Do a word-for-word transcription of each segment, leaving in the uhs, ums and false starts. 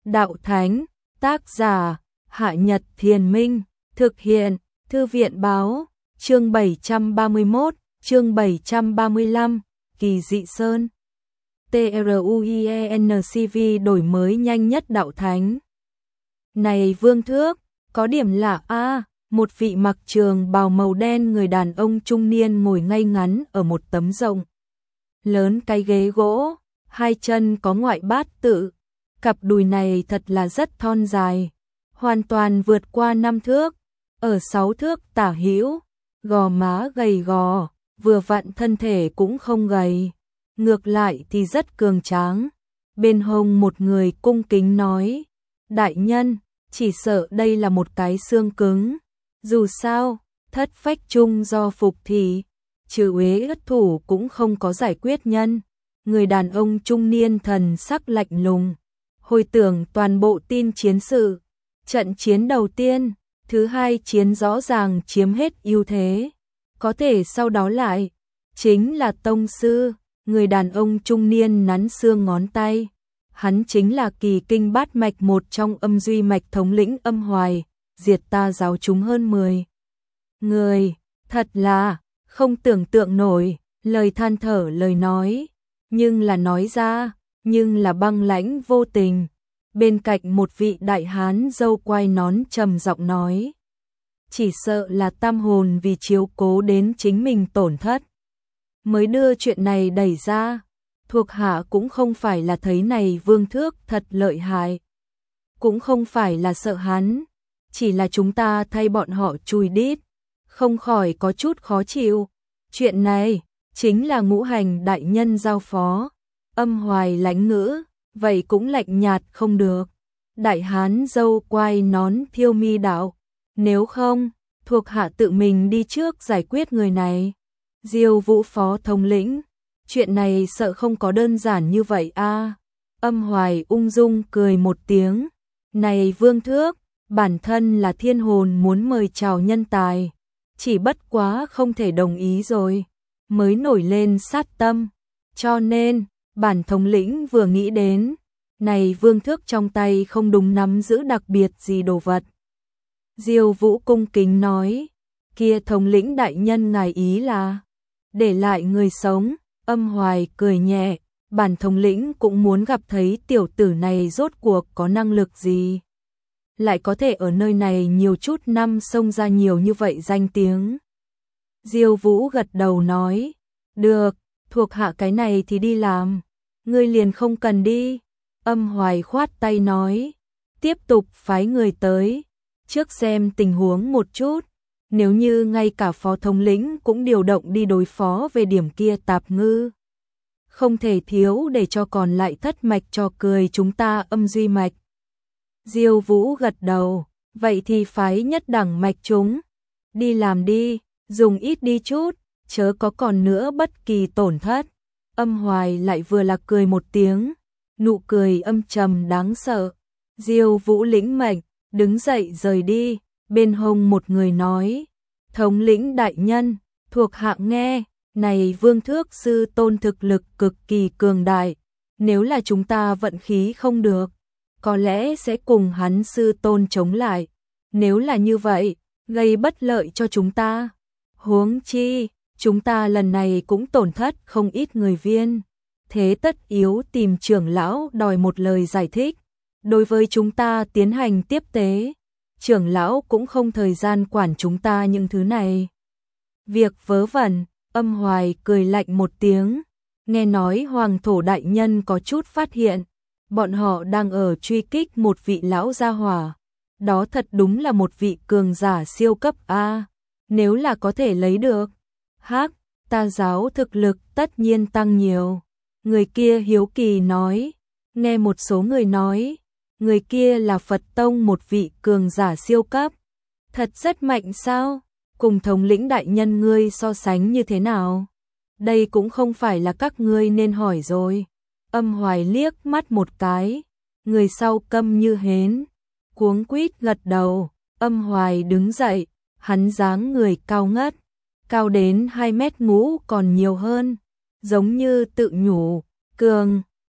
Đạo Thánh, tác giả, Hạ Nhật Thiền Minh, thực hiện, Thư viện Báo, chương bảy trăm ba mươi mốt, chương bảy trăm ba mươi lăm, Kỳ Dị Sơn. TRUIENCV đổi mới nhanh nhất Đạo Thánh. Này Vương Thước, có điểm lạ a, một vị mặc trường bào màu đen người đàn ông trung niên ngồi ngay ngắn ở một tấm rộng lớn cái ghế gỗ, hai chân có ngoại bát tự, cặp đùi này thật là rất thon dài, hoàn toàn vượt qua năm thước, ở sáu thước tả hữu, gò má gầy gò, vừa vặn thân thể cũng không gầy, ngược lại thì rất cường tráng. Bên hông một người cung kính nói, đại nhân, chỉ sợ đây là một cái xương cứng, dù sao, thất phách chung do phục thì, trừ uế ất thủ cũng không có giải quyết nhân. Người đàn ông trung niên thần sắc lạnh lùng, hồi tưởng toàn bộ tin chiến sự, trận chiến đầu tiên, thứ hai chiến rõ ràng chiếm hết ưu thế, có thể sau đó lại, chính là tông sư. Người đàn ông trung niên nắn xương ngón tay, hắn chính là kỳ kinh bát mạch một trong âm duy mạch thống lĩnh Âm Hoài, diệt ta giáo chúng hơn mười người, thật là không tưởng tượng nổi. Lời than thở lời nói, nhưng là nói ra, nhưng là băng lãnh vô tình. Bên cạnh một vị đại hán râu quai nón trầm giọng nói, chỉ sợ là tam hồn vì chiếu cố đến chính mình tổn thất, mới đưa chuyện này đẩy ra. Thuộc hạ cũng không phải là thấy này Vương Thước thật lợi hại, cũng không phải là sợ hắn, chỉ là chúng ta thay bọn họ chùi đít, không khỏi có chút khó chịu. Chuyện này chính là ngũ hành đại nhân giao phó. Âm Hoài lãnh ngữ, vậy cũng lạnh nhạt không được. Đại hán râu quai nón thiêu mi đạo, nếu không, thuộc hạ tự mình đi trước giải quyết người này. Diêu Vũ phó thống lĩnh, chuyện này sợ không có đơn giản như vậy a. Âm Hoài ung dung cười một tiếng, này Vương Thước, bản thân là thiên hồn muốn mời chào nhân tài, chỉ bất quá không thể đồng ý rồi, mới nổi lên sát tâm, cho nên, bản thống lĩnh vừa nghĩ đến, này Vương Thước trong tay không đúng nắm giữ đặc biệt gì đồ vật. Diêu Vũ cung kính nói, kia thống lĩnh đại nhân ngài ý là để lại người sống. Âm Hoài cười nhẹ, bản thống lĩnh cũng muốn gặp thấy tiểu tử này rốt cuộc có năng lực gì, lại có thể ở nơi này nhiều chút năm xông ra nhiều như vậy danh tiếng. Diêu Vũ gật đầu nói, được, thuộc hạ cái này thì đi làm, ngươi liền không cần đi. Âm Hoài khoát tay nói, tiếp tục phái người tới, trước xem tình huống một chút, nếu như ngay cả phó thống lĩnh cũng điều động đi đối phó về điểm kia tạp ngư, không thể thiếu để cho còn lại thất mạch trò cười chúng ta âm duy mạch. Diêu Vũ gật đầu, vậy thì phái nhất đẳng mạch chúng, đi làm đi, dùng ít đi chút, chớ có còn nữa bất kỳ tổn thất. Âm Hoài lại vừa là cười một tiếng, nụ cười âm trầm đáng sợ. Diêu Vũ lĩnh mệnh, đứng dậy rời đi, bên hông một người nói, thống lĩnh đại nhân, thuộc hạ nghe, này Vương Thước sư tôn thực lực cực kỳ cường đại, nếu là chúng ta vận khí không được, có lẽ sẽ cùng hắn sư tôn chống lại, nếu là như vậy, gây bất lợi cho chúng ta. Huống chi, chúng ta lần này cũng tổn thất không ít người viên, thế tất yếu tìm trưởng lão đòi một lời giải thích, đối với chúng ta tiến hành tiếp tế. Trưởng lão cũng không thời gian quản chúng ta những thứ này. Việc vớ vẩn. Âm Hoài cười lạnh một tiếng, nghe nói Hoàng thổ đại nhân có chút phát hiện, bọn họ đang ở truy kích một vị lão gia hỏa, đó thật đúng là một vị cường giả siêu cấp a, nếu là có thể lấy được, hắc, ta giáo thực lực tất nhiên tăng nhiều. Người kia hiếu kỳ nói, nghe một số người nói, người kia là Phật tông một vị cường giả siêu cấp, thật rất mạnh sao? Cùng thống lĩnh đại nhân ngươi so sánh như thế nào? Đây cũng không phải là các ngươi nên hỏi rồi. Âm Hoài liếc mắt một cái, người sau câm như hến, cuống quýt gật đầu. Âm Hoài đứng dậy, hắn dáng người cao ngất, cao đến hai mét ngũ còn nhiều hơn, giống như tự nhủ, cường,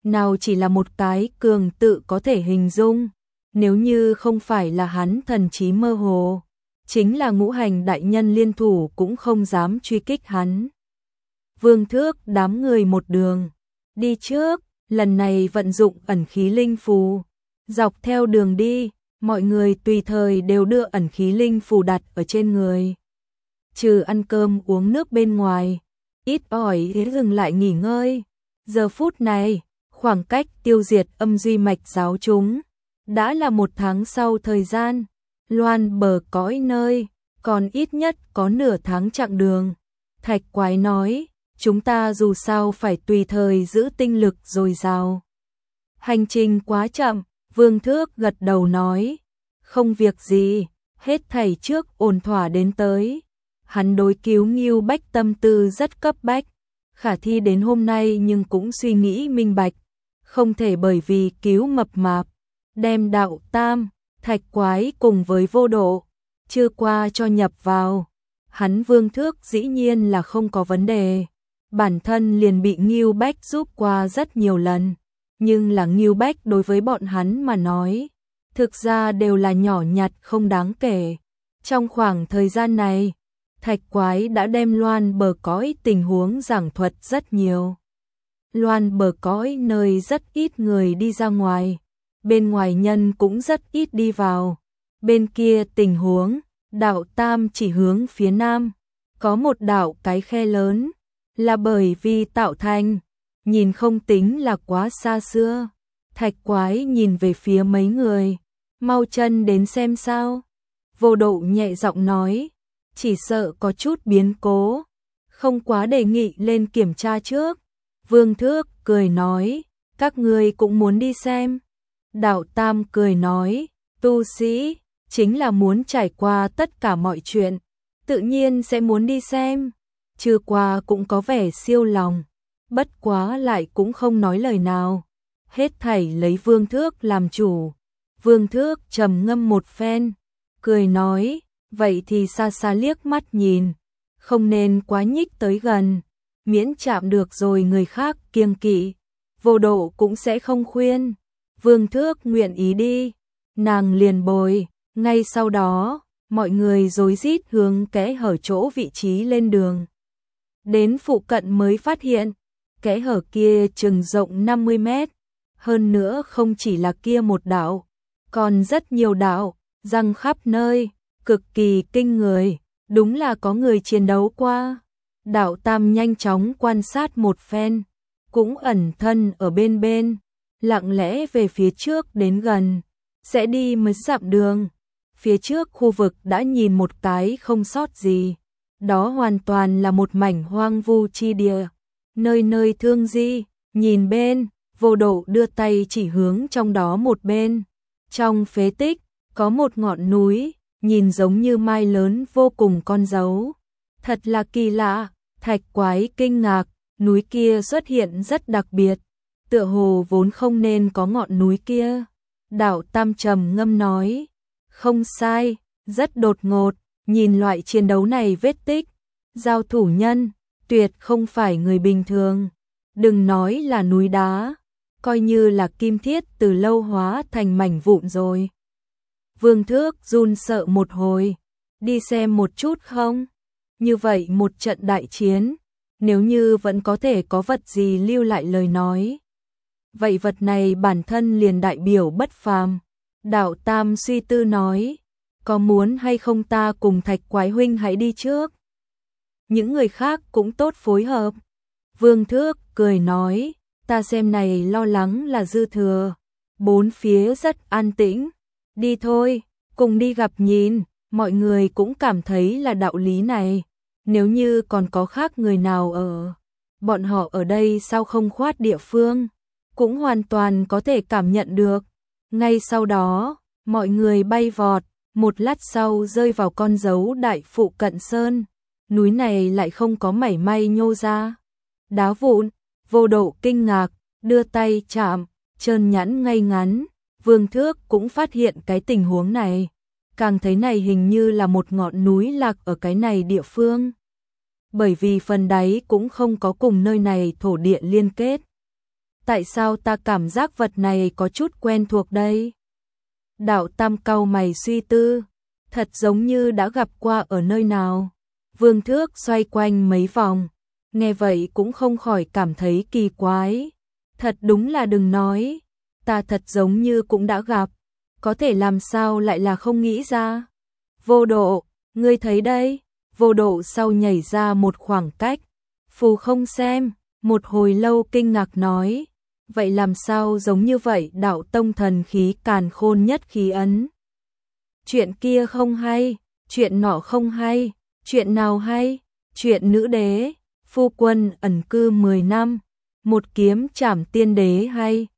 nào chỉ là một cái cường tự có thể hình dung, nếu như không phải là hắn thần trí mơ hồ, chính là ngũ hành đại nhân liên thủ cũng không dám truy kích hắn. Vương Thước đám người một đường đi trước, lần này vận dụng ẩn khí linh phù, dọc theo đường đi, mọi người tùy thời đều đưa ẩn khí linh phù đặt ở trên người. Trừ ăn cơm uống nước bên ngoài, ít ỏi dừng lại nghỉ ngơi. Giờ phút này, khoảng cách tiêu diệt âm duy mạch giáo chúng, đã là một tháng sau thời gian, loan bờ cõi nơi, còn ít nhất có nửa tháng chặng đường. Thạch Quái nói, chúng ta dù sao phải tùy thời giữ tinh lực dồi dào. Hành trình quá chậm, Vương Thước gật đầu nói, không việc gì, hết thảy trước ổn thỏa đến tới. Hắn đối cứu Ngưu Bách tâm tư rất cấp bách, khả thi đến hôm nay nhưng cũng suy nghĩ minh bạch, không thể bởi vì cứu mập mạp, đem đạo tam, Thạch Quái cùng với vô độ, chưa qua cho nhập vào. Hắn Vương Thước dĩ nhiên là không có vấn đề, bản thân liền bị Ngưu Bách giúp qua rất nhiều lần, nhưng là Ngưu Bách đối với bọn hắn mà nói, thực ra đều là nhỏ nhặt không đáng kể. Trong khoảng thời gian này, Thạch Quái đã đem loan bờ cõi tình huống giảng thuật rất nhiều. Loan bờ cõi nơi rất ít người đi ra ngoài, bên ngoài nhân cũng rất ít đi vào. Bên kia tình huống, đạo tam chỉ hướng phía nam, có một đạo cái khe lớn, là bởi vì tạo thành, nhìn không tính là quá xa xưa. Thạch Quái nhìn về phía mấy người, mau chân đến xem sao. Vô độ nhẹ giọng nói, chỉ sợ có chút biến cố, không quá đề nghị lên kiểm tra trước. Vương Thước cười nói, các ngươi cũng muốn đi xem. Đạo Tam cười nói, tu sĩ chính là muốn trải qua tất cả mọi chuyện, tự nhiên sẽ muốn đi xem. Trừ qua cũng có vẻ siêu lòng, bất quá lại cũng không nói lời nào. Hết thảy lấy Vương Thước làm chủ. Vương Thước trầm ngâm một phen, cười nói, vậy thì xa xa liếc mắt nhìn, không nên quá nhích tới gần, miễn chạm được rồi người khác kiêng kỵ. Vô độ cũng sẽ không khuyên. Vương Thước nguyện ý đi, nàng liền bồi. Ngay sau đó, mọi người rối rít hướng kẽ hở chỗ vị trí lên đường. Đến phụ cận mới phát hiện, kẽ hở kia chừng rộng năm mươi mét, hơn nữa không chỉ là kia một đạo, còn rất nhiều đạo, răng khắp nơi, cực kỳ kinh người, đúng là có người chiến đấu qua. Đạo Tam nhanh chóng quan sát một phen, cũng ẩn thân ở bên bên, lặng lẽ về phía trước đến gần, sẽ đi mấy dặm đường. Phía trước khu vực đã nhìn một cái không sót gì, đó hoàn toàn là một mảnh hoang vu chi địa, nơi nơi thương di. Nhìn bên, Vô độ đưa tay chỉ hướng trong đó một bên, trong phế tích có một ngọn núi, nhìn giống như mai lớn vô cùng con dấu. Thật là kỳ lạ. Thạch Quái kinh ngạc, núi kia xuất hiện rất đặc biệt, tựa hồ vốn không nên có ngọn núi kia. Đạo Tam trầm ngâm nói, không sai, rất đột ngột, nhìn loại chiến đấu này vết tích, giao thủ nhân, tuyệt không phải người bình thường. Đừng nói là núi đá, coi như là kim thiết từ lâu hóa thành mảnh vụn rồi. Vương Thước run sợ một hồi, đi xem một chút không? Như vậy một trận đại chiến, nếu như vẫn có thể có vật gì lưu lại lời nói, vậy vật này bản thân liền đại biểu bất phàm. Đạo Tam suy tư nói, có muốn hay không ta cùng Thạch Quái huynh hãy đi trước? Những người khác cũng tốt phối hợp. Vương Thước cười nói, ta xem này lo lắng là dư thừa, bốn phía rất an tĩnh, đi thôi, cùng đi gặp nhìn. Mọi người cũng cảm thấy là đạo lý này, nếu như còn có khác người nào ở, bọn họ ở đây sao không khoát địa phương, cũng hoàn toàn có thể cảm nhận được. Ngay sau đó, mọi người bay vọt, một lát sau rơi vào con dấu đại phụ cận sơn, núi này lại không có mảy may nhô ra. Đá vụn, Vô độ kinh ngạc, đưa tay chạm, trơn nhẵn ngay ngắn. Vương Thước cũng phát hiện cái tình huống này, càng thấy này hình như là một ngọn núi lạc ở cái này địa phương. Bởi vì phần đáy cũng không có cùng nơi này thổ địa liên kết. Tại sao ta cảm giác vật này có chút quen thuộc đây? Đạo Tam cau mày suy tư, thật giống như đã gặp qua ở nơi nào. Vương Thước xoay quanh mấy vòng, nghe vậy cũng không khỏi cảm thấy kỳ quái. Thật đúng là đừng nói, ta thật giống như cũng đã gặp, có thể làm sao lại là không nghĩ ra. Vô Độ, ngươi thấy đây, Vô Độ sau nhảy ra một khoảng cách, phù không xem, một hồi lâu kinh ngạc nói, vậy làm sao giống như vậy đạo tông thần khí càn khôn nhất khí ấn. Chuyện kia không hay, chuyện nọ không hay, chuyện nào hay, chuyện nữ đế, phu quân ẩn cư mười năm, một kiếm trảm tiên đế hay,